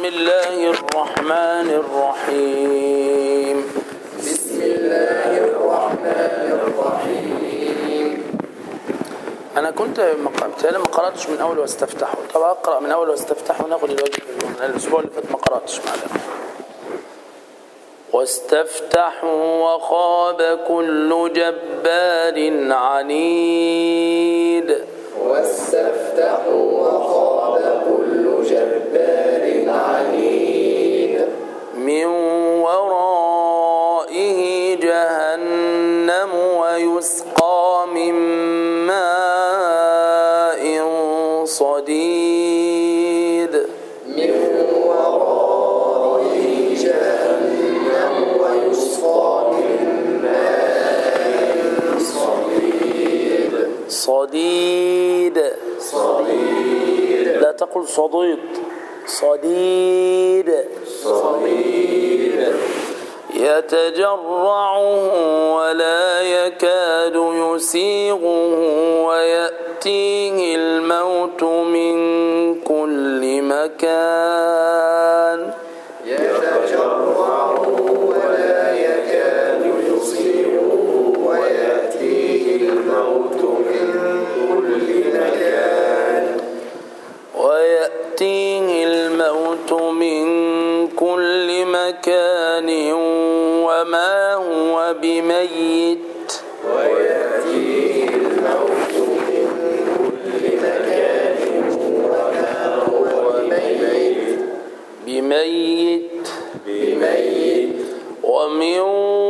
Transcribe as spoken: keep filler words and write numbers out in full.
بسم الله الرحمن الرحيم. بسم الله الرحمن الرحيم. أنا كنت بالتالي ما قرأتش من أول واستفتحوا. طب أقرأ من أول واستفتحوا وناخد الواجب. الأسبوع اللي فات ما قرأتش معلش. واستفتحوا وخاب كل جبار عنيد. واستفتحوا وخاب كل جبار عنيد. من ورائه جهنم ويسقى من ماء صديد. من ورائه جهنم ويسقى من ماء صديد. صديد صديد. لا تقل صديد. صديد صديد. يتجرعه ولا يكاد يسيغه ويأتيه الموت من كل مكان. يتجرعه ولا يكاد يصيبه ويأتيه الموت من كل مكان. ويأتيه الموت من كل مكان وما هو بميت. ويأتيه الموت من كل مكان وما هو بميت. بميت بميت. ومن